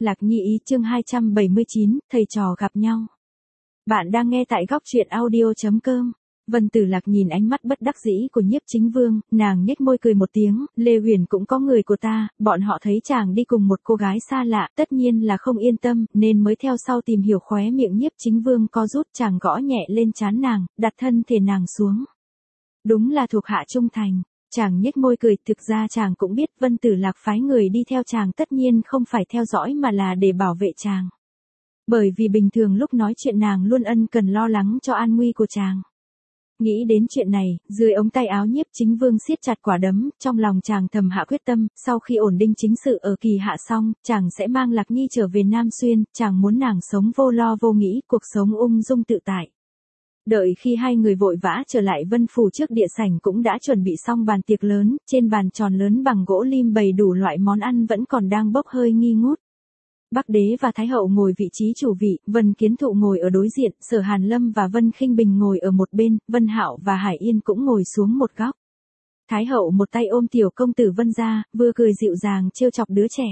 Lạc Nhi ý chương 279, thầy trò gặp nhau. Bạn đang nghe tại góc truyện audio.com. Vân Tử Lạc nhìn ánh mắt bất đắc dĩ của Nhiếp Chính Vương, nàng nhếch môi cười một tiếng, Lê Huyền cũng có người của ta, bọn họ thấy chàng đi cùng một cô gái xa lạ, tất nhiên là không yên tâm, nên mới theo sau tìm hiểu. Khóe miệng Nhiếp Chính Vương co rút, chàng gõ nhẹ lên trán nàng, đặt thân thể nàng xuống. Đúng là thuộc hạ trung thành. Chàng nhếch môi cười, thực ra chàng cũng biết Vân Tử Lạc phái người đi theo chàng tất nhiên không phải theo dõi mà là để bảo vệ chàng. Bởi vì bình thường lúc nói chuyện nàng luôn ân cần lo lắng cho an nguy của chàng. Nghĩ đến chuyện này, dưới ống tay áo Nhiếp Chính Vương siết chặt quả đấm, trong lòng chàng thầm hạ quyết tâm, sau khi ổn định chính sự ở Kỳ Hạ xong, chàng sẽ mang Lạc Nhi trở về Nam Xuyên, chàng muốn nàng sống vô lo vô nghĩ, cuộc sống ung dung tự tại. Đợi khi hai người vội vã trở lại Vân Phủ trước địa sảnh cũng đã chuẩn bị xong bàn tiệc lớn, trên bàn tròn lớn bằng gỗ lim bày đủ loại món ăn vẫn còn đang bốc hơi nghi ngút. Bắc Đế và Thái Hậu ngồi vị trí chủ vị, Vân Kiến Thụ ngồi ở đối diện, Sở Hàn Lâm và Vân Khinh Bình ngồi ở một bên, Vân Hạo và Hải Yên cũng ngồi xuống một góc. Thái Hậu một tay ôm tiểu công tử Vân gia, vừa cười dịu dàng trêu chọc đứa trẻ.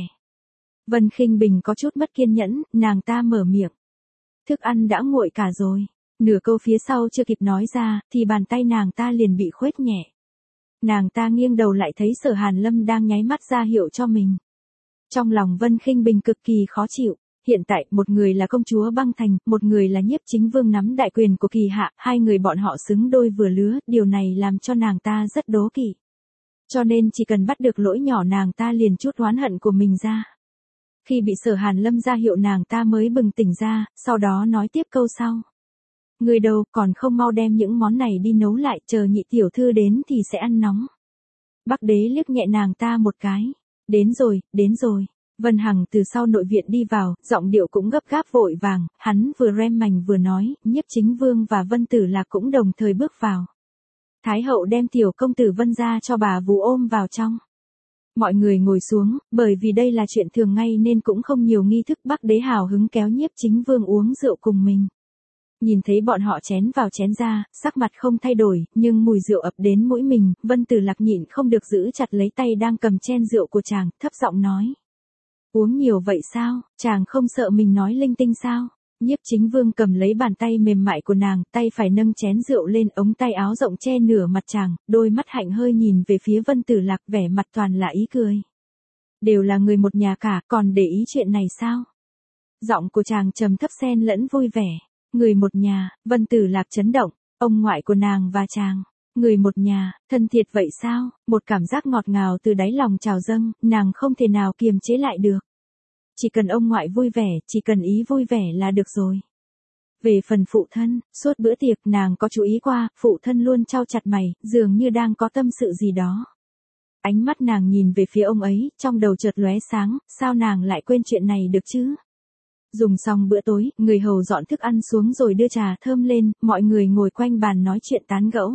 Vân Khinh Bình có chút mất kiên nhẫn, nàng ta mở miệng. Thức ăn đã nguội cả rồi. Nửa câu phía sau chưa kịp nói ra, thì bàn tay nàng ta liền bị khuếch nhẹ. Nàng ta nghiêng đầu lại thấy Sở Hàn Lâm đang nháy mắt ra hiệu cho mình. Trong lòng Vân Khinh Bình cực kỳ khó chịu, hiện tại một người là công chúa Băng Thành, một người là Nhiếp Chính Vương nắm đại quyền của Kỳ Hạ, hai người bọn họ xứng đôi vừa lứa, điều này làm cho nàng ta rất đố kỵ. Cho nên chỉ cần bắt được lỗi nhỏ nàng ta liền trút oán hận của mình ra. Khi bị Sở Hàn Lâm ra hiệu nàng ta mới bừng tỉnh ra, sau đó nói tiếp câu sau. Người đâu còn không mau đem những món này đi nấu lại, chờ nhị tiểu thư đến thì sẽ ăn nóng. Bắc Đế liếc nhẹ nàng ta một cái. Đến rồi, đến rồi. Vân Hằng từ sau nội viện đi vào, giọng điệu cũng gấp gáp vội vàng, hắn vừa rem mành vừa nói, Nhiếp Chính Vương và Vân Tử Lạc cũng đồng thời bước vào. Thái Hậu đem tiểu công tử Vân ra cho bà vú ôm vào trong. Mọi người ngồi xuống, bởi vì đây là chuyện thường ngày nên cũng không nhiều nghi thức. Bắc Đế hào hứng kéo Nhiếp Chính Vương uống rượu cùng mình. Nhìn thấy bọn họ chén vào chén ra, sắc mặt không thay đổi, nhưng mùi rượu ập đến mũi mình, Vân Tử Lạc nhịn không được giữ chặt lấy tay đang cầm chén rượu của chàng, thấp giọng nói. Uống nhiều vậy sao, chàng không sợ mình nói linh tinh sao? Nhiếp Chính Vương cầm lấy bàn tay mềm mại của nàng, tay phải nâng chén rượu lên, ống tay áo rộng che nửa mặt chàng, đôi mắt hạnh hơi nhìn về phía Vân Tử Lạc, vẻ mặt toàn là ý cười. Đều là người một nhà cả, còn để ý chuyện này sao? Giọng của chàng trầm thấp xen lẫn vui vẻ. Người một nhà, Vân Tử Lạc chấn động, ông ngoại của nàng và chàng. Người một nhà, thân thiệt vậy sao? Một cảm giác ngọt ngào từ đáy lòng trào dâng, nàng không thể nào kiềm chế lại được. Chỉ cần ông ngoại vui vẻ, chỉ cần ý vui vẻ là được rồi. Về phần phụ thân, suốt bữa tiệc nàng có chú ý qua, phụ thân luôn cau chặt mày, dường như đang có tâm sự gì đó. Ánh mắt nàng nhìn về phía ông ấy, trong đầu chợt lóe sáng, sao nàng lại quên chuyện này được chứ? Dùng xong bữa tối, người hầu dọn thức ăn xuống rồi đưa trà thơm lên, mọi người ngồi quanh bàn nói chuyện tán gẫu.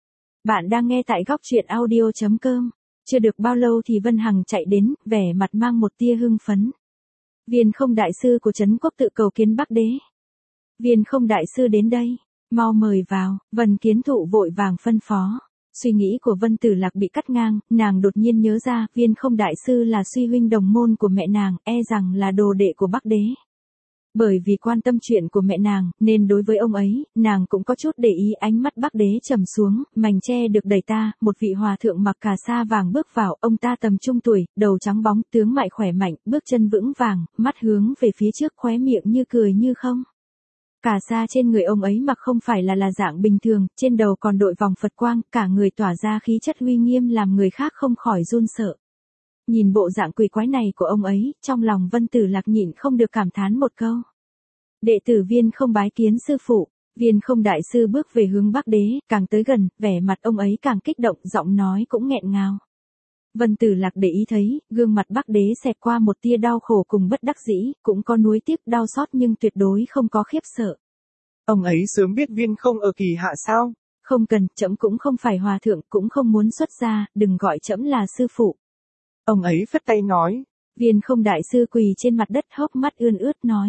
Bạn đang nghe tại góc truyện audio.com. Chưa được bao lâu thì Vân Hằng chạy đến, vẻ mặt mang một tia hưng phấn. Viên Không đại sư của Trấn Quốc tự cầu kiến Bắc Đế. Viên Không đại sư đến đây, mau mời vào, Vân Kiến Thụ vội vàng phân phó. Suy nghĩ của Vân Tử Lạc bị cắt ngang, nàng đột nhiên nhớ ra, Viên Không đại sư là suy huynh đồng môn của mẹ nàng, e rằng là đồ đệ của Bắc Đế. Bởi vì quan tâm chuyện của mẹ nàng, nên đối với ông ấy, nàng cũng có chút để ý. Ánh mắt Bắc Đế trầm xuống, mành che được đẩy ta, một vị hòa thượng mặc cà sa vàng bước vào, ông ta tầm trung tuổi, đầu trắng bóng, tướng mạo khỏe mạnh, bước chân vững vàng, mắt hướng về phía trước, khóe miệng như cười như không. Cà sa trên người ông ấy mặc không phải là dạng bình thường, trên đầu còn đội vòng Phật quang, cả người tỏa ra khí chất uy nghiêm làm người khác không khỏi run sợ. Nhìn bộ dạng quỷ quái này của ông ấy, trong lòng Vân Tử Lạc nhịn không được cảm thán một câu. Đệ tử Viên Không bái kiến sư phụ. Viên Không đại sư bước về hướng Bắc Đế, càng tới gần, vẻ mặt ông ấy càng kích động, giọng nói cũng nghẹn ngào. Vân Tử Lạc để ý thấy, gương mặt Bắc Đế xẹt qua một tia đau khổ cùng bất đắc dĩ, cũng có nuối tiếc đau xót nhưng tuyệt đối không có khiếp sợ. Ông ấy sớm biết Viên Không ở Kỳ Hạ sao? Không cần, trẫm cũng không phải hòa thượng, cũng không muốn xuất gia, đừng gọi trẫm là sư phụ. Ông ấy phất tay nói. Viên Không đại sư quỳ trên mặt đất, hốc mắt ươn ướt nói.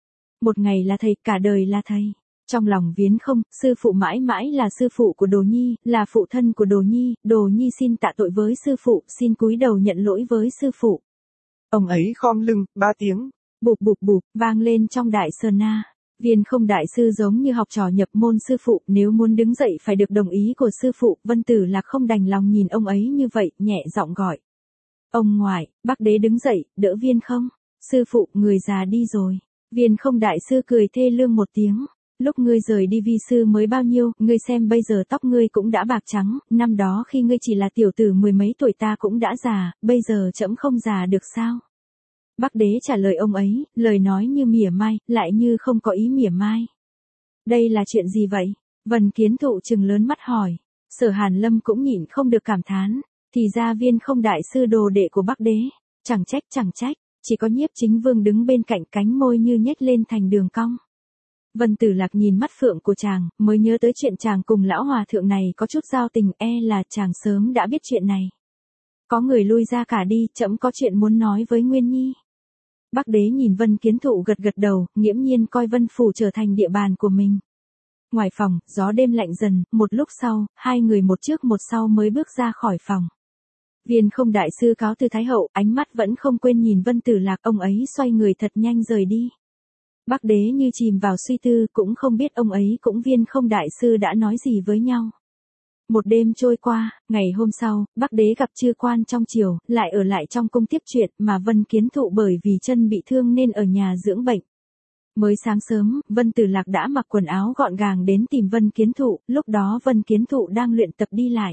Một ngày là thầy, cả đời là thầy. Trong lòng Viên Không, sư phụ mãi mãi là sư phụ của Đồ Nhi, là phụ thân của Đồ Nhi xin tạ tội với sư phụ, xin cúi đầu nhận lỗi với sư phụ. Ông ấy khom lưng, 3 tiếng. Bụp bụp bụp, vang lên trong đại sơn na. Viên Không đại sư giống như học trò nhập môn sư phụ, nếu muốn đứng dậy phải được đồng ý của sư phụ. Vân Tử Lạc không đành lòng nhìn ông ấy như vậy, nhẹ giọng gọi. Ông ngoại. Bác đế đứng dậy, đỡ Viên Không. Sư phụ, người già đi rồi. Viên Không đại sư cười thê lương một tiếng. Lúc ngươi rời đi vi sư mới bao nhiêu, ngươi xem bây giờ tóc ngươi cũng đã bạc trắng, năm đó khi ngươi chỉ là tiểu tử mười mấy tuổi ta cũng đã già, bây giờ trẫm không già được sao? Bắc đế trả lời ông ấy, lời nói như mỉa mai, lại như không có ý mỉa mai. Đây là chuyện gì vậy? Vân Kiến Thụ trừng lớn mắt hỏi. Sở Hàn Lâm cũng nhịn không được cảm thán, thì ra Viên Không đại sư đồ đệ của Bắc đế, chẳng trách, chỉ có Nhiếp Chính Vương đứng bên cạnh, cánh môi như nhếch lên thành đường cong. Vân Tử Lạc nhìn mắt phượng của chàng, mới nhớ tới chuyện chàng cùng lão hòa thượng này có chút giao tình, là chàng sớm đã biết chuyện này. Có người lui ra cả đi, trẫm có chuyện muốn nói với Nguyên Nhi. Bắc đế nhìn Vân Kiến Thụ gật gật đầu, nghiễm nhiên coi Vân Phủ trở thành địa bàn của mình. Ngoài phòng, gió đêm lạnh dần, một lúc sau, hai người một trước một sau mới bước ra khỏi phòng. Viên Không đại sư cáo từ Thái hậu, ánh mắt vẫn không quên nhìn Vân Tử Lạc, ông ấy xoay người thật nhanh rời đi. Bắc đế như chìm vào suy tư, cũng không biết ông ấy cũng Viên Không đại sư đã nói gì với nhau. Một đêm trôi qua, ngày hôm sau, Bắc đế gặp chư quan trong triều, lại ở lại trong cung tiếp chuyện, mà Vân Kiến Thụ bởi vì chân bị thương nên ở nhà dưỡng bệnh. Mới sáng sớm, Vân Tử Lạc đã mặc quần áo gọn gàng đến tìm Vân Kiến Thụ, lúc đó Vân Kiến Thụ đang luyện tập đi lại.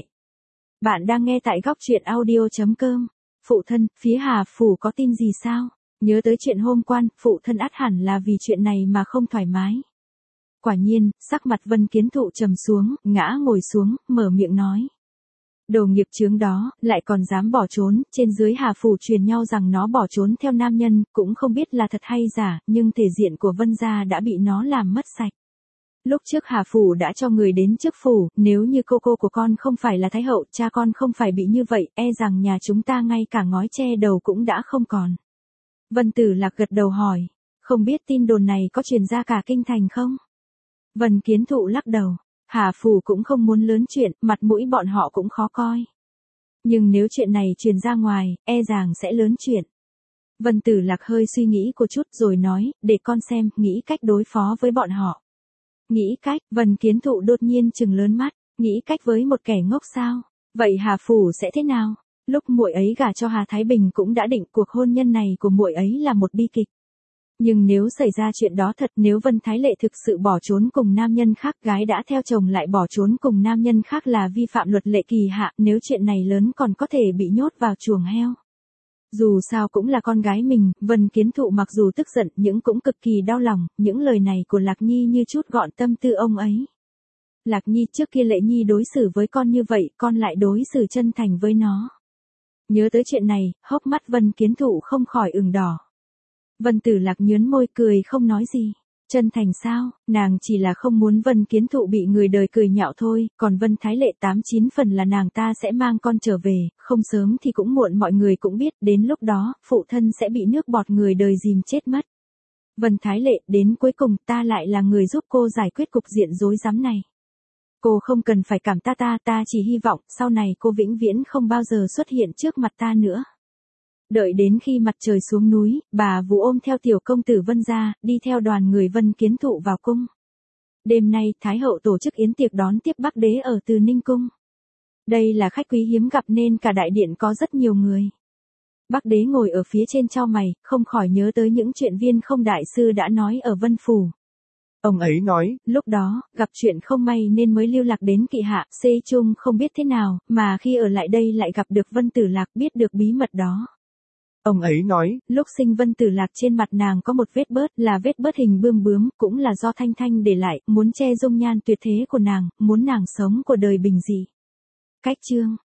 Bạn đang nghe tại góc truyện audio.com. Phụ thân, phía Hà Phủ có tin gì sao? Nhớ tới chuyện hôm quan, phụ thân ắt hẳn là vì chuyện này mà không thoải mái. Quả nhiên, sắc mặt Vân Kiến Thụ trầm xuống, ngã ngồi xuống, mở miệng nói. Đồ nghiệp chướng đó, lại còn dám bỏ trốn, trên dưới Hà Phủ truyền nhau rằng nó bỏ trốn theo nam nhân, cũng không biết là thật hay giả, nhưng thể diện của Vân gia đã bị nó làm mất sạch. Lúc trước Hà Phủ đã cho người đến trước phủ, nếu như cô của con không phải là Thái hậu, cha con không phải bị như vậy, rằng nhà chúng ta ngay cả ngói che đầu cũng đã không còn. Vân Tử Lạc gật đầu hỏi, không biết tin đồn này có truyền ra cả kinh thành không? Vân Kiến Thụ lắc đầu, Hà Phủ cũng không muốn lớn chuyện, mặt mũi bọn họ cũng khó coi. Nhưng nếu chuyện này truyền ra ngoài, rằng sẽ lớn chuyện. Vân Tử Lạc hơi suy nghĩ một chút rồi nói, để con xem, nghĩ cách đối phó với bọn họ. Nghĩ cách, Vân Kiến Thụ đột nhiên trừng lớn mắt, nghĩ cách với một kẻ ngốc sao? Vậy Hà Phủ sẽ thế nào? Lúc muội ấy gả cho Hà Thái Bình cũng đã định cuộc hôn nhân này của muội ấy là một bi kịch. Nhưng nếu xảy ra chuyện đó thật, nếu Vân Thái Lệ thực sự bỏ trốn cùng nam nhân khác, gái đã theo chồng lại bỏ trốn cùng nam nhân khác là vi phạm luật lệ kỳ hạ, nếu chuyện này lớn còn có thể bị nhốt vào chuồng heo. Dù sao cũng là con gái mình, Vân Kiến Thụ mặc dù tức giận nhưng cũng cực kỳ đau lòng, những lời này của Lạc Nhi như chút gọn tâm tư ông ấy. Lạc Nhi, trước kia Lệ Nhi đối xử với con như vậy, con lại đối xử chân thành với nó. Nhớ tới chuyện này, hốc mắt Vân Kiến Thụ không khỏi ửng đỏ. Vân Tử Lạc nhớn môi cười không nói gì. Chân thành sao, nàng chỉ là không muốn Vân Kiến Thụ bị người đời cười nhạo thôi, còn Vân Thái Lệ 89 phần là nàng ta sẽ mang con trở về, không sớm thì cũng muộn, mọi người cũng biết, đến lúc đó, phụ thân sẽ bị nước bọt người đời dìm chết mất. Vân Thái Lệ, đến cuối cùng ta lại là người giúp cô giải quyết cục diện rối rắm này. Cô không cần phải cảm ta chỉ hy vọng, sau này cô vĩnh viễn không bao giờ xuất hiện trước mặt ta nữa. Đợi đến khi mặt trời xuống núi, bà Vũ ôm theo tiểu công tử Vân gia, đi theo đoàn người Vân Kiến Thụ vào cung. Đêm nay, Thái hậu tổ chức yến tiệc đón tiếp Bắc đế ở Từ Ninh cung. Đây là khách quý hiếm gặp nên cả đại điện có rất nhiều người. Bắc đế ngồi ở phía trên chau mày, không khỏi nhớ tới những chuyện Viên Không đại sư đã nói ở Vân Phủ. Ông ấy nói, lúc đó, gặp chuyện không may nên mới lưu lạc đến Kỵ Hạ, Xê Trung không biết thế nào, mà khi ở lại đây lại gặp được Vân Tử Lạc, biết được bí mật đó. Ông ấy nói, lúc sinh Vân Tử Lạc trên mặt nàng có một vết bớt, là vết bớt hình bươm bướm, cũng là do Thanh Thanh để lại, muốn che dung nhan tuyệt thế của nàng, muốn nàng sống của đời bình dị. Cách chương